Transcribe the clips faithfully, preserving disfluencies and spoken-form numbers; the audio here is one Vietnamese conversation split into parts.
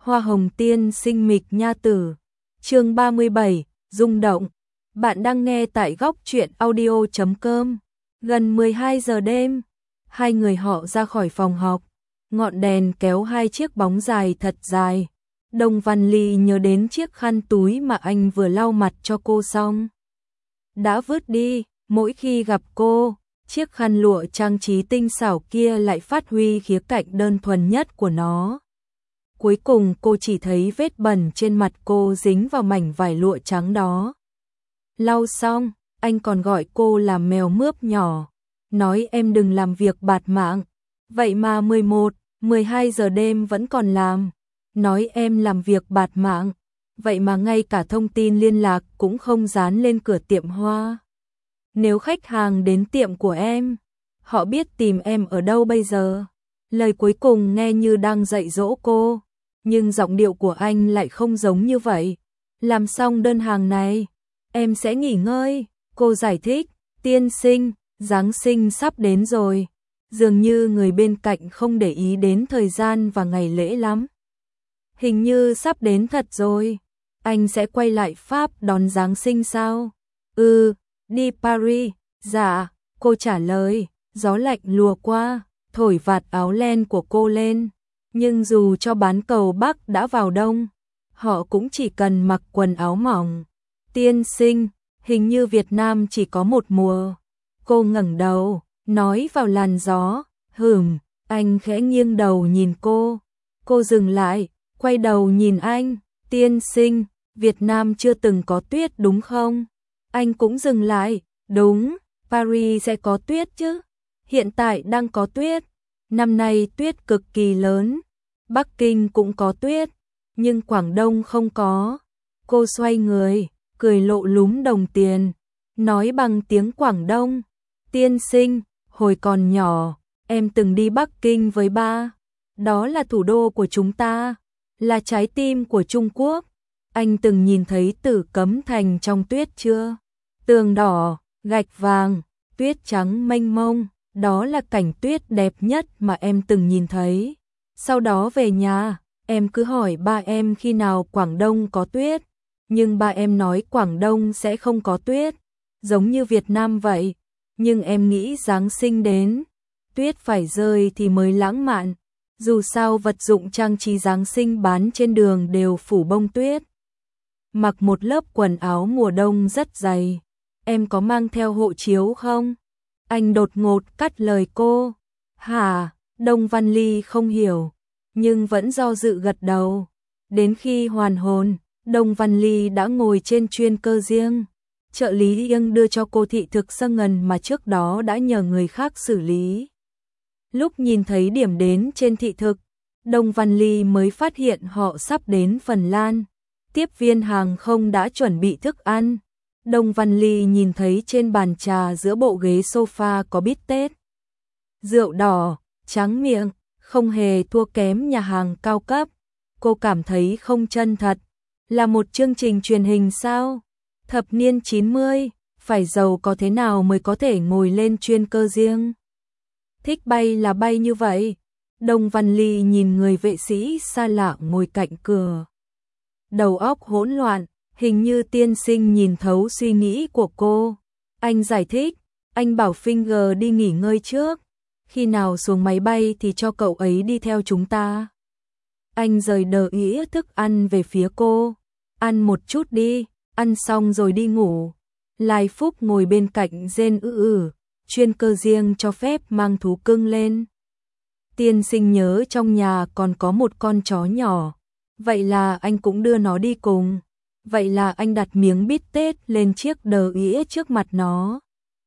Hoa hồng tiên sinh mịch nha tử. Chương ba mươi bảy, rung động. Bạn đang nghe tại góc truyện audio chấm com. Gần mười hai giờ đêm, hai người họ ra khỏi phòng học. Ngọn đèn kéo hai chiếc bóng dài thật dài. Đồng Văn Ly nhớ đến chiếc khăn túi mà anh vừa lau mặt cho cô xong đã vứt đi. Mỗi khi gặp cô, chiếc khăn lụa trang trí tinh xảo kia lại phát huy khía cạnh đơn thuần nhất của nó. Cuối cùng cô chỉ thấy vết bẩn trên mặt cô dính vào mảnh vải lụa trắng đó. Lau xong, anh còn gọi cô là mèo mướp nhỏ, nói em đừng làm việc bạt mạng. Vậy mà mười một, mười hai giờ đêm vẫn còn làm. Nói em làm việc bạt mạng, vậy mà ngay cả thông tin liên lạc cũng không dán lên cửa tiệm hoa. Nếu khách hàng đến tiệm của em, họ biết tìm em ở đâu bây giờ? Lời cuối cùng nghe như đang dạy dỗ cô, nhưng giọng điệu của anh lại không giống như vậy. Làm xong đơn hàng này, em sẽ nghỉ ngơi. Cô giải thích, tiên sinh, Giáng sinh sắp đến rồi. Dường như người bên cạnh không để ý đến thời gian và ngày lễ lắm. Hình như sắp đến thật rồi. Anh sẽ quay lại Pháp đón Giáng sinh sao? Ừ, đi Paris. Dạ, cô trả lời. Gió lạnh lùa qua, thổi vạt áo len của cô lên. Nhưng dù cho bán cầu Bắc đã vào đông, họ cũng chỉ cần mặc quần áo mỏng. Tiên sinh, hình như Việt Nam chỉ có một mùa. Cô ngẩng đầu, nói vào làn gió. Hửm, anh khẽ nghiêng đầu nhìn cô. Cô dừng lại, quay đầu nhìn anh. Tiên sinh, Việt Nam chưa từng có tuyết đúng không? Anh cũng dừng lại. Đúng, Paris sẽ có tuyết chứ. Hiện tại đang có tuyết. Năm nay tuyết cực kỳ lớn. Bắc Kinh cũng có tuyết, nhưng Quảng Đông không có. Cô xoay người, cười lộ lúm đồng tiền, nói bằng tiếng Quảng Đông. Tiên sinh, hồi còn nhỏ, em từng đi Bắc Kinh với ba. Đó là thủ đô của chúng ta, là trái tim của Trung Quốc. Anh từng nhìn thấy Tử Cấm Thành trong tuyết chưa? Tường đỏ, gạch vàng, tuyết trắng mênh mông, đó là cảnh tuyết đẹp nhất mà em từng nhìn thấy. Sau đó về nhà, em cứ hỏi ba em khi nào Quảng Đông có tuyết, nhưng ba em nói Quảng Đông sẽ không có tuyết, giống như Việt Nam vậy. Nhưng em nghĩ Giáng sinh đến, tuyết phải rơi thì mới lãng mạn. Dù sao vật dụng trang trí Giáng sinh bán trên đường đều phủ bông tuyết. Mặc một lớp quần áo mùa đông rất dày. Em có mang theo hộ chiếu không? Anh đột ngột cắt lời cô. Hả? Đông Văn Ly không hiểu, nhưng vẫn do dự gật đầu. Đến khi hoàn hồn, Đông Văn Ly đã ngồi trên chuyên cơ riêng. Trợ lý Yên đưa cho cô thị thực sơ ngần mà trước đó đã nhờ người khác xử lý. Lúc nhìn thấy điểm đến trên thị thực, Đông Văn Ly mới phát hiện họ sắp đến Phần Lan. Tiếp viên hàng không đã chuẩn bị thức ăn. Đông Văn Ly nhìn thấy trên bàn trà giữa bộ ghế sofa có bít tết, rượu đỏ, tráng miệng, không hề thua kém nhà hàng cao cấp. Cô cảm thấy không chân thật. Là một chương trình truyền hình sao? Thập niên chín mươi, phải giàu có thế nào mới có thể ngồi lên chuyên cơ riêng? Thích bay là bay như vậy. Đông Văn Ly nhìn người vệ sĩ xa lạ ngồi cạnh cửa. Đầu óc hỗn loạn, hình như tiên sinh nhìn thấu suy nghĩ của cô. Anh giải thích, anh bảo Finger đi nghỉ ngơi trước. Khi nào xuống máy bay thì cho cậu ấy đi theo chúng ta. Anh rời đờ ĩa thức ăn về phía cô. Ăn một chút đi, ăn xong rồi đi ngủ. Lai Phúc ngồi bên cạnh rên ư ử, chuyên cơ riêng cho phép mang thú cưng lên. Tiên sinh nhớ trong nhà còn có một con chó nhỏ. Vậy là anh cũng đưa nó đi cùng. Vậy là anh đặt miếng bít tết lên chiếc đờ ĩa trước mặt nó.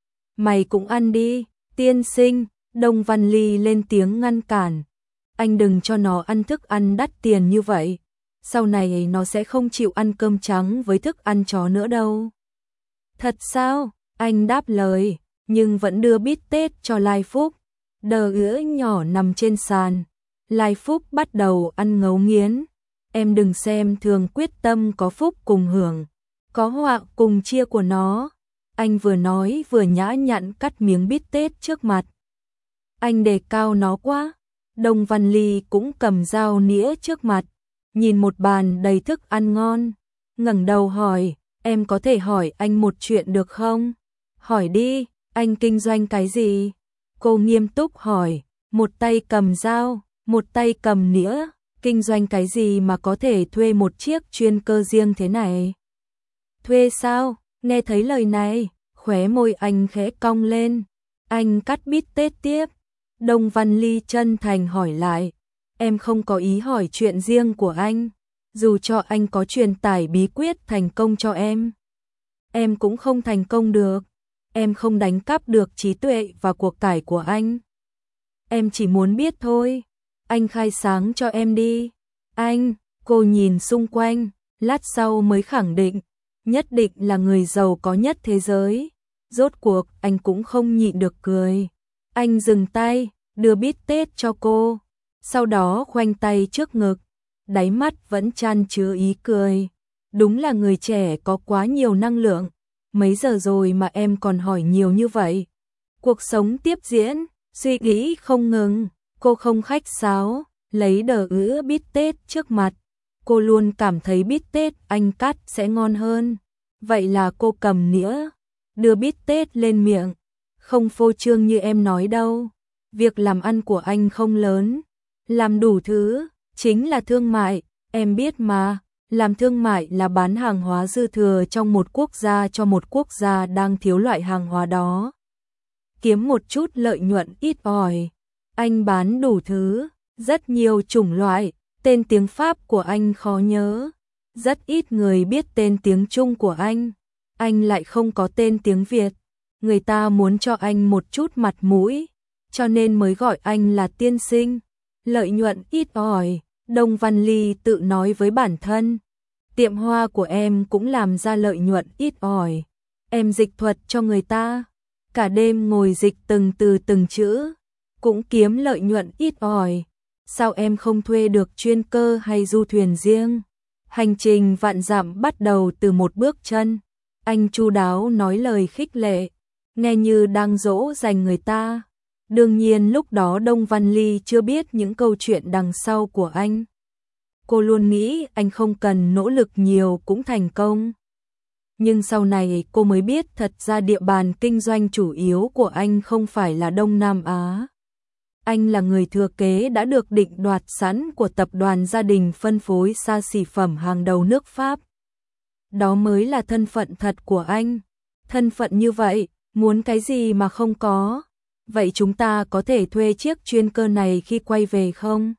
Mày cũng ăn đi, tiên sinh. Đông Văn Ly lên tiếng ngăn cản. Anh đừng cho nó ăn thức ăn đắt tiền như vậy. Sau này nó sẽ không chịu ăn cơm trắng với thức ăn chó nữa đâu. Thật sao? Anh đáp lời, nhưng vẫn đưa bít tết cho Lai Phúc. Đờ ứa nhỏ nằm trên sàn. Lai Phúc bắt đầu ăn ngấu nghiến. Em đừng xem thường quyết tâm có phúc cùng hưởng, có họa cùng chia của nó. Anh vừa nói vừa nhã nhặn cắt miếng bít tết trước mặt. Anh đề cao nó quá. Đông Văn Ly cũng cầm dao nĩa trước mặt. nhìn một bàn đầy thức ăn ngon, ngẩng đầu hỏi, em có thể hỏi anh một chuyện được không? Hỏi đi, anh kinh doanh cái gì? Cô nghiêm túc hỏi, một tay cầm dao, một tay cầm nĩa, kinh doanh cái gì mà có thể thuê một chiếc chuyên cơ riêng thế này? Thuê sao? Nghe thấy lời này, khóe môi anh khẽ cong lên. Anh cắt bít tết tiếp. Đông Văn Ly chân thành hỏi lại, em không có ý hỏi chuyện riêng của anh, dù cho anh có truyền tải bí quyết thành công cho em. Em cũng không thành công được, em không đánh cắp được trí tuệ và cuộc cải của anh. Em chỉ muốn biết thôi, anh khai sáng cho em đi. Anh, cô nhìn xung quanh, lát sau mới khẳng định, nhất định là người giàu có nhất thế giới. Rốt cuộc anh cũng không nhịn được cười. Anh dừng tay, đưa bít tết cho cô, sau đó khoanh tay trước ngực, đáy mắt vẫn chan chứa ý cười. Đúng là người trẻ có quá nhiều năng lượng, mấy giờ rồi mà em còn hỏi nhiều như vậy. Cuộc sống tiếp diễn, suy nghĩ không ngừng, cô không khách sáo, lấy đờ ứa bít tết trước mặt. Cô luôn cảm thấy bít tết anh cắt sẽ ngon hơn. Vậy là cô cầm nĩa, đưa bít tết lên miệng. Không phô trương như em nói đâu. Việc làm ăn của anh không lớn, làm đủ thứ, chính là thương mại, em biết mà. Làm thương mại là bán hàng hóa dư thừa trong một quốc gia cho một quốc gia đang thiếu loại hàng hóa đó. Kiếm một chút lợi nhuận ít ỏi. Anh bán đủ thứ, rất nhiều chủng loại, tên tiếng Pháp của anh khó nhớ. Rất ít người biết tên tiếng Trung của anh. Anh lại không có tên tiếng Việt. Người ta muốn cho anh một chút mặt mũi, cho nên mới gọi anh là tiên sinh. Lợi nhuận ít ỏi, Đông Văn Ly tự nói với bản thân. Tiệm hoa của em cũng làm ra lợi nhuận ít ỏi. Em dịch thuật cho người ta, cả đêm ngồi dịch từng từ từng chữ, cũng kiếm lợi nhuận ít ỏi. Sao em không thuê được chuyên cơ hay du thuyền riêng? Hành trình vạn dặm bắt đầu từ một bước chân. Anh chu đáo nói lời khích lệ, nghe như đang dỗ dành người ta. Đương nhiên lúc đó Đông Văn Ly chưa biết những câu chuyện đằng sau của anh. Cô luôn nghĩ anh không cần nỗ lực nhiều cũng thành công. Nhưng sau này cô mới biết thật ra địa bàn kinh doanh chủ yếu của anh không phải là Đông Nam Á. Anh là người thừa kế đã được định đoạt sẵn của tập đoàn gia đình phân phối xa xỉ phẩm hàng đầu nước Pháp. Đó mới là thân phận thật của anh. Thân phận như vậy, muốn cái gì mà không có. Vậy chúng ta có thể thuê chiếc chuyên cơ này khi quay về không?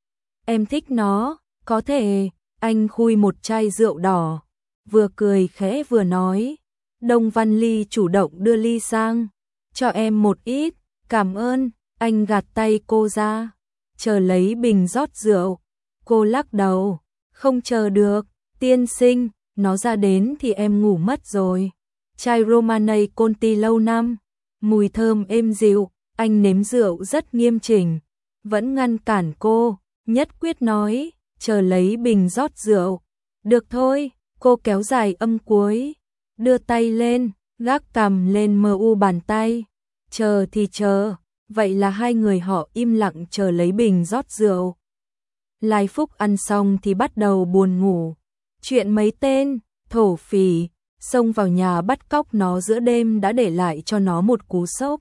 Em thích nó, có thể. Anh khui một chai rượu đỏ, vừa cười khẽ vừa nói. Đông Văn Ly chủ động đưa ly sang, cho em một ít, cảm ơn. Anh gạt tay cô ra, chờ lấy bình rót rượu. Cô lắc đầu, không chờ được, tiên sinh, nó ra đến thì em ngủ mất rồi. Chai Romanée Conti lâu năm, mùi thơm êm dịu, anh nếm rượu rất nghiêm chỉnh, vẫn ngăn cản cô, nhất quyết nói, chờ lấy bình rót rượu. Được thôi, cô kéo dài âm cuối, đưa tay lên, gác cằm lên mờ u bàn tay. Chờ thì chờ. Vậy là hai người họ im lặng chờ lấy bình rót rượu. Lai Phúc ăn xong thì bắt đầu buồn ngủ. Chuyện mấy tên thổ phỉ xông vào nhà bắt cóc nó giữa đêm đã để lại cho nó một cú sốc.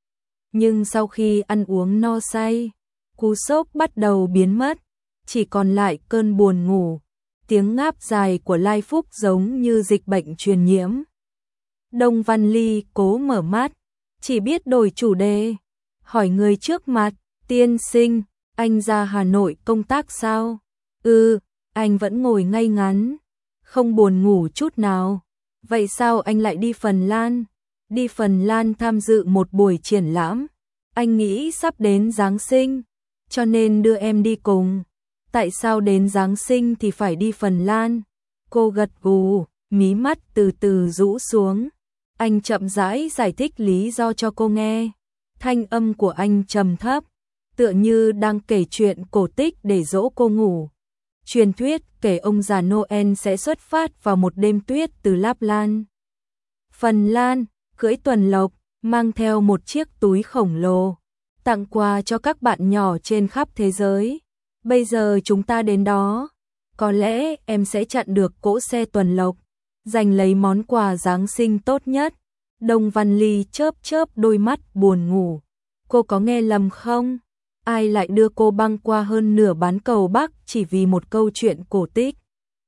Nhưng sau khi ăn uống no say, cú sốc bắt đầu biến mất, chỉ còn lại cơn buồn ngủ. Tiếng ngáp dài của Lai Phúc giống như dịch bệnh truyền nhiễm. Đông Văn Ly cố mở mắt, chỉ biết đổi chủ đề. Hỏi người trước mặt, tiên sinh, anh ra Hà Nội công tác sao? Ừ, anh vẫn ngồi ngay ngắn, không buồn ngủ chút nào. Vậy sao anh lại đi Phần Lan? Đi Phần Lan tham dự một buổi triển lãm. Anh nghĩ sắp đến Giáng sinh, cho nên đưa em đi cùng. Tại sao đến Giáng sinh thì phải đi Phần Lan? Cô gật gù, mí mắt từ từ rũ xuống. Anh chậm rãi giải thích lý do cho cô nghe. Thanh âm của anh trầm thấp, tựa như đang kể chuyện cổ tích để dỗ cô ngủ. Truyền thuyết kể ông già Noel sẽ xuất phát vào một đêm tuyết từ Lapland, Phần Lan, cưỡi tuần lộc, mang theo một chiếc túi khổng lồ, tặng quà cho các bạn nhỏ trên khắp thế giới. Bây giờ chúng ta đến đó, có lẽ em sẽ chặn được cỗ xe tuần lộc, giành lấy món quà Giáng sinh tốt nhất. Đông Văn Ly chớp chớp đôi mắt buồn ngủ. Cô có nghe lầm không? Ai lại đưa cô băng qua hơn nửa bán cầu Bắc chỉ vì một câu chuyện cổ tích?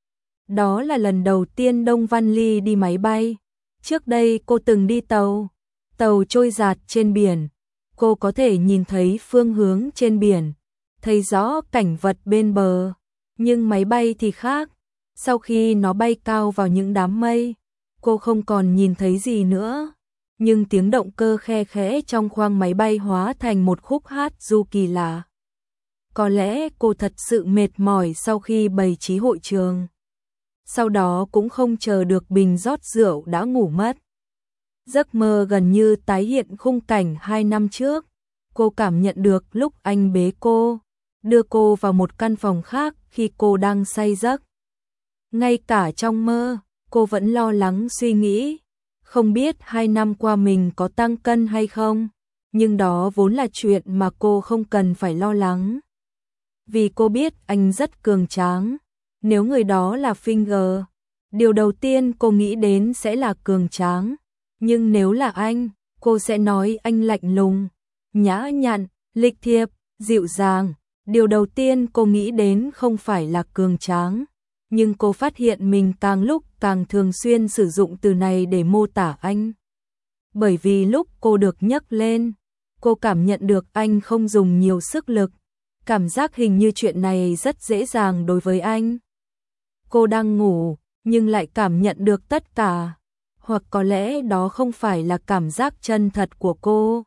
Đó là lần đầu tiên Đông Văn Ly đi máy bay. Trước đây cô từng đi tàu. Tàu trôi dạt trên biển. Cô có thể nhìn thấy phương hướng trên biển, thấy rõ cảnh vật bên bờ. Nhưng máy bay thì khác. Sau khi nó bay cao vào những đám mây, cô không còn nhìn thấy gì nữa. Nhưng tiếng động cơ khe khẽ trong khoang máy bay hóa thành một khúc hát du kỳ lạ. Có lẽ cô thật sự mệt mỏi sau khi bày trí hội trường. Sau đó cũng không chờ được bình rót rượu đã ngủ mất. Giấc mơ gần như tái hiện khung cảnh hai năm trước. Cô cảm nhận được lúc anh bế cô, đưa cô vào một căn phòng khác khi cô đang say giấc. Ngay cả trong mơ, cô vẫn lo lắng suy nghĩ. Không biết hai năm qua mình có tăng cân hay không, nhưng đó vốn là chuyện mà cô không cần phải lo lắng. Vì cô biết anh rất cường tráng. Nếu người đó là Finger, điều đầu tiên cô nghĩ đến sẽ là cường tráng. Nhưng nếu là anh, cô sẽ nói anh lạnh lùng, nhã nhặn, lịch thiệp, dịu dàng. Điều đầu tiên cô nghĩ đến không phải là cường tráng. Nhưng cô phát hiện mình càng lúc càng thường xuyên sử dụng từ này để mô tả anh. Bởi vì lúc cô được nhấc lên, cô cảm nhận được anh không dùng nhiều sức lực. Cảm giác hình như chuyện này rất dễ dàng đối với anh. Cô đang ngủ, nhưng lại cảm nhận được tất cả. Hoặc có lẽ đó không phải là cảm giác chân thật của cô,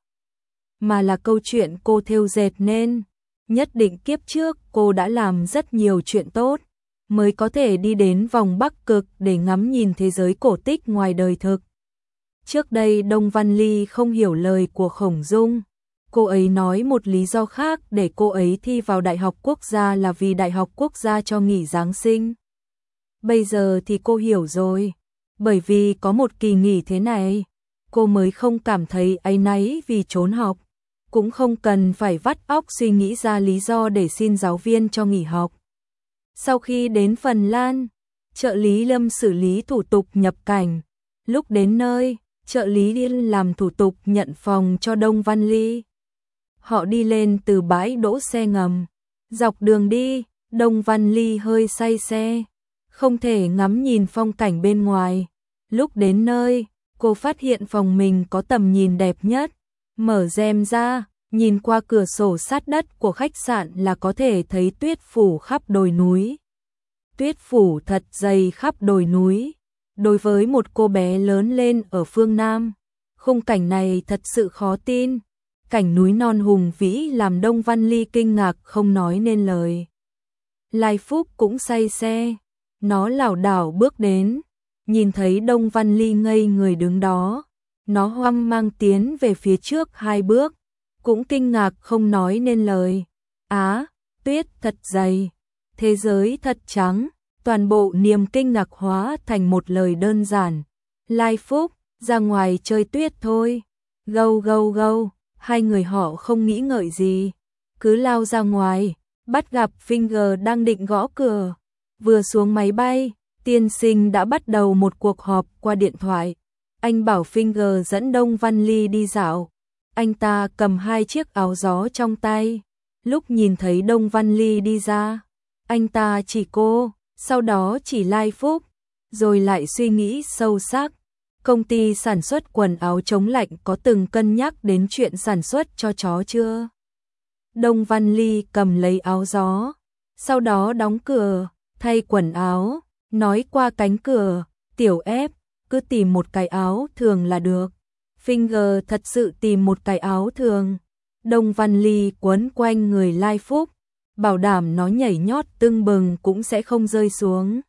mà là câu chuyện cô thêu dệt nên. Nhất định kiếp trước cô đã làm rất nhiều chuyện tốt, mới có thể đi đến vòng Bắc Cực để ngắm nhìn thế giới cổ tích ngoài đời thực. Trước đây Đông Văn Ly không hiểu lời của Khổng Dung. Cô ấy nói một lý do khác để cô ấy thi vào Đại học Quốc gia là vì Đại học Quốc gia cho nghỉ Giáng sinh. Bây giờ thì cô hiểu rồi. Bởi vì có một kỳ nghỉ thế này, cô mới không cảm thấy áy náy vì trốn học. Cũng không cần phải vắt óc suy nghĩ ra lý do để xin giáo viên cho nghỉ học. Sau khi đến Phần Lan, trợ lý Lâm xử lý thủ tục nhập cảnh. Lúc đến nơi, trợ lý đi làm thủ tục nhận phòng cho Đông Văn Ly. Họ đi lên từ bãi đỗ xe ngầm. Dọc đường đi, Đông Văn Ly hơi say xe, không thể ngắm nhìn phong cảnh bên ngoài. Lúc đến nơi, cô phát hiện phòng mình có tầm nhìn đẹp nhất. Mở rèm ra, nhìn qua cửa sổ sát đất của khách sạn là có thể thấy tuyết phủ khắp đồi núi. Tuyết phủ thật dày khắp đồi núi. Đối với một cô bé lớn lên ở phương Nam, khung cảnh này thật sự khó tin. Cảnh núi non hùng vĩ làm Đông Văn Ly kinh ngạc không nói nên lời. Lai Phúc cũng say xe. Nó lảo đảo bước đến, nhìn thấy Đông Văn Ly ngây người đứng đó. Nó hoang mang tiến về phía trước hai bước, cũng kinh ngạc không nói nên lời. Á, tuyết thật dày, thế giới thật trắng. Toàn bộ niềm kinh ngạc hóa thành một lời đơn giản. Lai Phúc, ra ngoài chơi tuyết thôi. Gâu gâu gâu, hai người họ không nghĩ ngợi gì, cứ lao ra ngoài, bắt gặp Finger đang định gõ cửa. Vừa xuống máy bay, tiên sinh đã bắt đầu một cuộc họp qua điện thoại. Anh bảo Finger dẫn Đông Văn Ly đi dạo. Anh ta cầm hai chiếc áo gió trong tay. Lúc nhìn thấy Đông Văn Ly đi ra, anh ta chỉ cô, sau đó chỉ Lai Phúc, rồi lại suy nghĩ sâu sắc. Công ty sản xuất quần áo chống lạnh có từng cân nhắc đến chuyện sản xuất cho chó chưa? Đông Văn Ly cầm lấy áo gió, sau đó đóng cửa, thay quần áo, nói qua cánh cửa, Tiểu ép, cứ tìm một cái áo thường là được. Finger thật sự tìm một cái áo thường. Đông Văn Ly quấn quanh người Lai Phúc, bảo đảm nó nhảy nhót tưng bừng cũng sẽ không rơi xuống.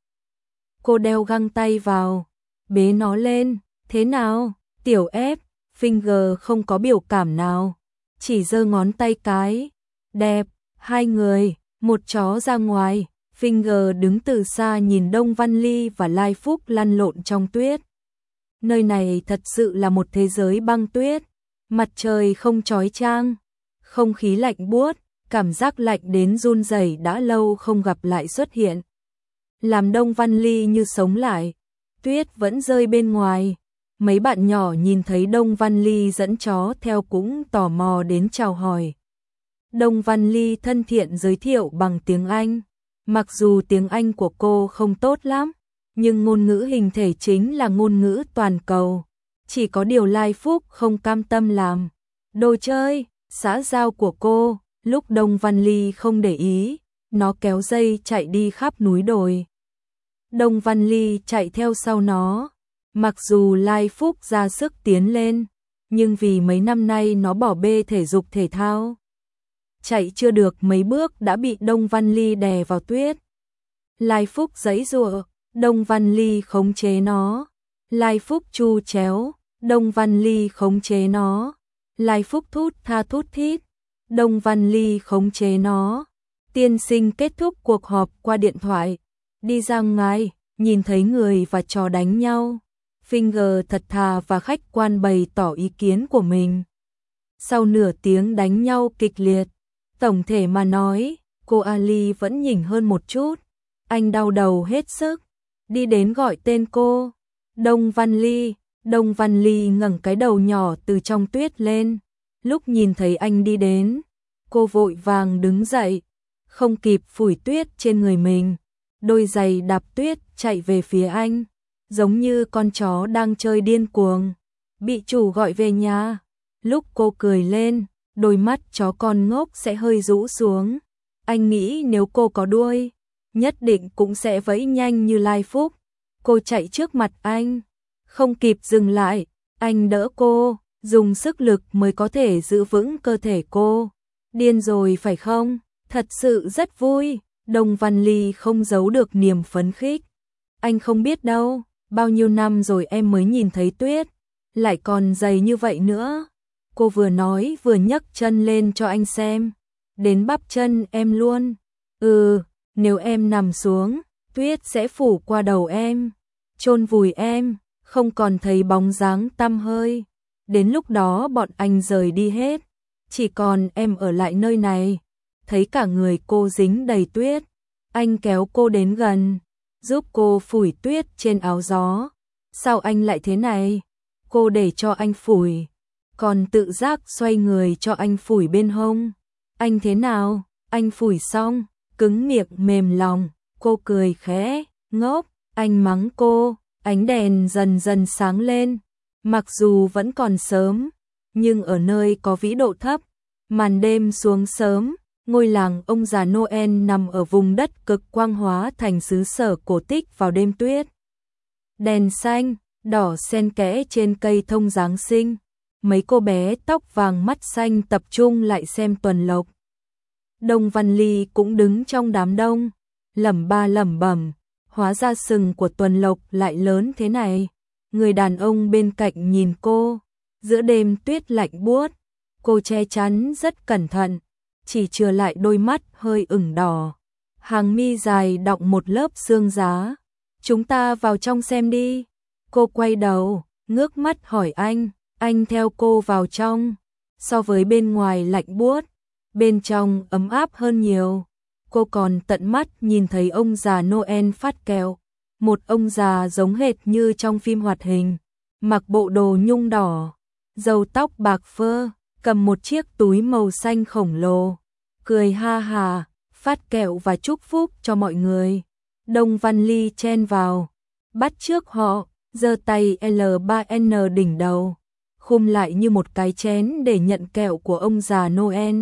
Cô đeo găng tay vào, bế nó lên. Thế nào, Tiểu ép? Finger không có biểu cảm nào, chỉ giơ ngón tay cái. Đẹp. Hai người, một chó ra ngoài. Finger đứng từ xa nhìn Đông Văn Ly và Lai Phúc lăn lộn trong tuyết. Nơi này thật sự là một thế giới băng tuyết. Mặt trời không chói chang, không khí lạnh buốt, cảm giác lạnh đến run rẩy đã lâu không gặp lại xuất hiện. làm Đông Văn Ly như sống lại. Tuyết vẫn rơi bên ngoài. Mấy bạn nhỏ nhìn thấy Đông Văn Ly dẫn chó theo cũng tò mò đến chào hỏi. Đông Văn Ly thân thiện giới thiệu bằng tiếng Anh. Mặc dù tiếng Anh của cô không tốt lắm, nhưng ngôn ngữ hình thể chính là ngôn ngữ toàn cầu. Chỉ có điều Lai Phúc không cam tâm làm đồ chơi, xã giao của cô. Lúc Đông Văn Ly không để ý, nó kéo dây chạy đi khắp núi đồi. Đông Văn Ly chạy theo sau nó. Mặc dù Lai Phúc ra sức tiến lên, nhưng vì mấy năm nay nó bỏ bê thể dục thể thao. Chạy chưa được mấy bước đã bị Đông Văn Ly đè vào tuyết. Lai Phúc giãy giụa, Đông Văn Ly khống chế nó. Lai Phúc chu chéo, Đông Văn Ly khống chế nó. Lai Phúc thút tha thút thít, Đông Văn Ly khống chế nó. Tiên sinh kết thúc cuộc họp qua điện thoại. Đi ra ngoài, nhìn thấy người và chó đánh nhau. Finger thật thà và khách quan bày tỏ ý kiến của mình. Sau nửa tiếng đánh nhau kịch liệt, tổng thể mà nói, cô Ali vẫn nhỉnh hơn một chút. Anh đau đầu hết sức, đi đến gọi tên cô. Đông Văn Ly. Đông Văn Ly ngẩng cái đầu nhỏ từ trong tuyết lên. Lúc nhìn thấy anh đi đến, cô vội vàng đứng dậy, không kịp phủi tuyết trên người mình. Đôi giày đạp tuyết chạy về phía anh, giống như con chó đang chơi điên cuồng, bị chủ gọi về nhà. Lúc cô cười lên, đôi mắt chó con ngốc sẽ hơi rũ xuống. Anh nghĩ nếu cô có đuôi, nhất định cũng sẽ vẫy nhanh như Lai Phúc. Cô chạy trước mặt anh, không kịp dừng lại, anh đỡ cô, dùng sức lực mới có thể giữ vững cơ thể cô. Điên rồi phải không? Thật sự rất vui. Đông Văn Ly không giấu được niềm phấn khích. Anh không biết đâu, bao nhiêu năm rồi em mới nhìn thấy tuyết, lại còn dày như vậy nữa. Cô vừa nói vừa nhấc chân lên cho anh xem. Đến bắp chân em luôn. Ừ, nếu em nằm xuống, tuyết sẽ phủ qua đầu em, chôn vùi em, không còn thấy bóng dáng tăm hơi. Đến lúc đó bọn anh rời đi hết, chỉ còn em ở lại nơi này. Thấy cả người cô dính đầy tuyết, anh kéo cô đến gần, giúp cô phủi tuyết trên áo gió. Sao anh lại thế này? Cô để cho anh phủi, còn tự giác xoay người cho anh phủi bên hông. Anh thế nào? Anh phủi xong, cứng miệng mềm lòng, cô cười khẽ, ngốc. Anh mắng cô, ánh đèn dần dần sáng lên. Mặc dù vẫn còn sớm, nhưng ở nơi có vĩ độ thấp, màn đêm xuống sớm. Ngôi làng ông già Noel nằm ở vùng đất cực quang hóa thành xứ sở cổ tích vào đêm tuyết. Đèn xanh, đỏ xen kẽ trên cây thông Giáng sinh. Mấy cô bé tóc vàng mắt xanh tập trung lại xem tuần lộc. Đông Văn Ly cũng đứng trong đám đông, lẩm ba lẩm bẩm, hóa ra sừng của tuần lộc lại lớn thế này. Người đàn ông bên cạnh nhìn cô, giữa đêm tuyết lạnh buốt, cô che chắn rất cẩn thận, chỉ chừa lại đôi mắt hơi ửng đỏ. Hàng mi dài đọng một lớp xương giá. Chúng ta vào trong xem đi. Cô quay đầu, ngước mắt hỏi anh, anh theo cô vào trong. So với bên ngoài lạnh buốt, bên trong ấm áp hơn nhiều. Cô còn tận mắt nhìn thấy ông già Noel phát kẹo. Một ông già giống hệt như trong phim hoạt hình, mặc bộ đồ nhung đỏ, râu tóc bạc phơ, cầm một chiếc túi màu xanh khổng lồ, cười ha hà, phát kẹo và chúc phúc cho mọi người. Đông Văn Ly chen vào, bắt trước họ, giơ tay L ba N đỉnh đầu, khum lại như một cái chén để nhận kẹo của ông già Noel.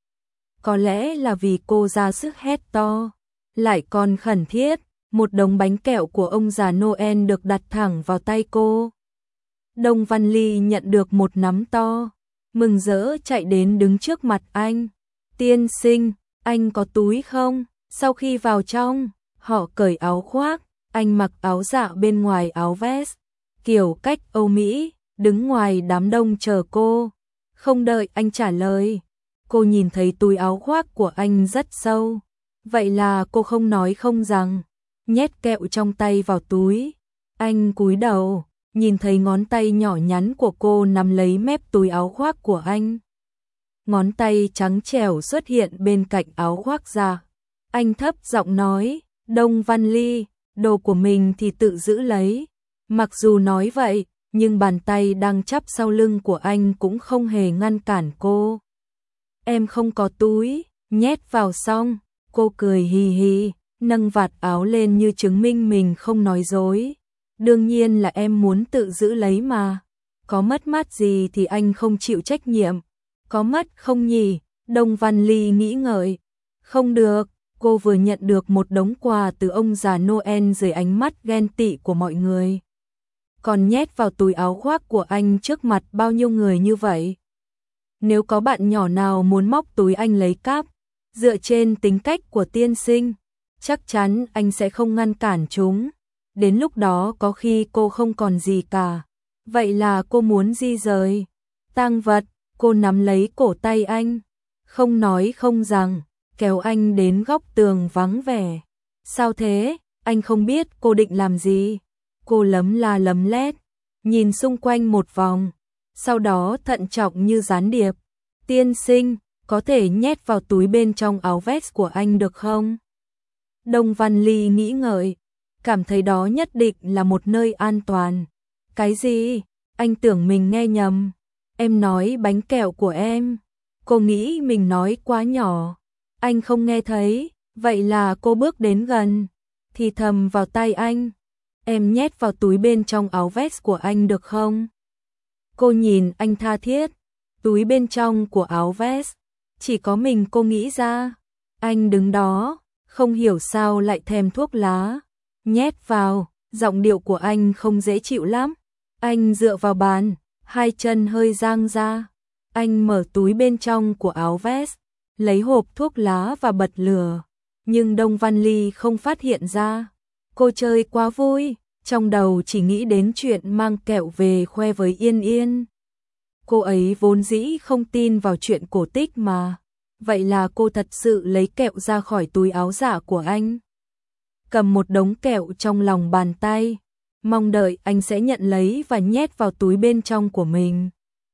Có lẽ là vì cô ra sức hét to, lại còn khẩn thiết, một đống bánh kẹo của ông già Noel được đặt thẳng vào tay cô. Đông Văn Ly nhận được một nắm to, mừng rỡ chạy đến đứng trước mặt anh. Tiên sinh, anh có túi không? Sau khi vào trong, họ cởi áo khoác, anh mặc áo dạ bên ngoài áo vest, kiểu cách Âu Mỹ, đứng ngoài đám đông chờ cô. Không đợi anh trả lời, cô nhìn thấy túi áo khoác của anh rất sâu. Vậy là cô không nói không rằng, nhét kẹo trong tay vào túi. Anh cúi đầu, nhìn thấy ngón tay nhỏ nhắn của cô nắm lấy mép túi áo khoác của anh. Ngón tay trắng trẻo xuất hiện bên cạnh áo khoác ra. Anh thấp giọng nói, Đông Văn Ly, đồ của mình thì tự giữ lấy. Mặc dù nói vậy, nhưng bàn tay đang chắp sau lưng của anh cũng không hề ngăn cản cô. Em không có túi, nhét vào xong, cô cười hì hì, nâng vạt áo lên như chứng minh mình không nói dối. Đương nhiên là em muốn tự giữ lấy mà. Có mất mát gì thì anh không chịu trách nhiệm. Có mất không nhỉ? Đông Văn Ly nghĩ ngợi. Không được, cô vừa nhận được một đống quà từ ông già Noel dưới ánh mắt ghen tị của mọi người. Còn nhét vào túi áo khoác của anh trước mặt bao nhiêu người như vậy. Nếu có bạn nhỏ nào muốn móc túi anh lấy cắp, dựa trên tính cách của tiên sinh, chắc chắn anh sẽ không ngăn cản chúng. Đến lúc đó có khi cô không còn gì cả. Vậy là cô muốn di rời tang vật, cô nắm lấy cổ tay anh, không nói không rằng, kéo anh đến góc tường vắng vẻ. Sao thế? Anh không biết cô định làm gì. Cô lấm la lấm lét, nhìn xung quanh một vòng, sau đó thận trọng như gián điệp. Tiên sinh, có thể nhét vào túi bên trong áo vest của anh được không? Đông Văn Ly nghĩ ngợi, cảm thấy đó nhất định là một nơi an toàn. Cái gì? Anh tưởng mình nghe nhầm. Em nói bánh kẹo của em. Cô nghĩ mình nói quá nhỏ. Anh không nghe thấy, vậy là cô bước đến gần, thì thầm vào tai anh. Em nhét vào túi bên trong áo vest của anh được không? Cô nhìn anh tha thiết, túi bên trong của áo vest, chỉ có mình cô nghĩ ra. Anh đứng đó, không hiểu sao lại thèm thuốc lá. Nhét vào, giọng điệu của anh không dễ chịu lắm. Anh dựa vào bàn, hai chân hơi dang ra. Anh mở túi bên trong của áo vest, lấy hộp thuốc lá và bật lửa. Nhưng Đông Văn Ly không phát hiện ra. Cô chơi quá vui, trong đầu chỉ nghĩ đến chuyện mang kẹo về khoe với Yên Yên. Cô ấy vốn dĩ không tin vào chuyện cổ tích mà. Vậy là cô thật sự lấy kẹo ra khỏi túi áo giả của anh. Cầm một đống kẹo trong lòng bàn tay, mong đợi anh sẽ nhận lấy và nhét vào túi bên trong của mình.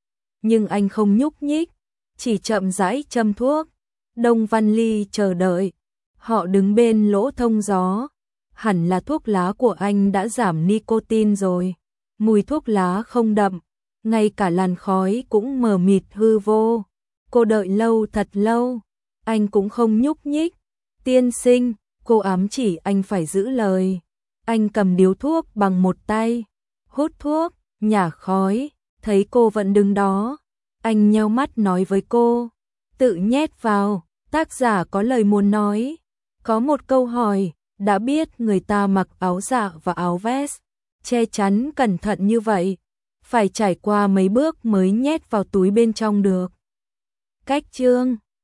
Nhưng anh không nhúc nhích, chỉ chậm rãi châm thuốc. Đông Văn Ly chờ đợi. Họ đứng bên lỗ thông gió. Hẳn là thuốc lá của anh đã giảm nicotine rồi. Mùi thuốc lá không đậm, ngay cả làn khói cũng mờ mịt hư vô. Cô đợi lâu thật lâu, anh cũng không nhúc nhích. Tiên sinh, cô ám chỉ anh phải giữ lời. Anh cầm điếu thuốc bằng một tay, hút thuốc, nhả khói, thấy cô vẫn đứng đó. Anh nheo mắt nói với cô, tự nhét vào, tác giả có lời muốn nói. Có một câu hỏi, đã biết người ta mặc áo dạ và áo vest, che chắn cẩn thận như vậy, phải trải qua mấy bước mới nhét vào túi bên trong được. Cách chương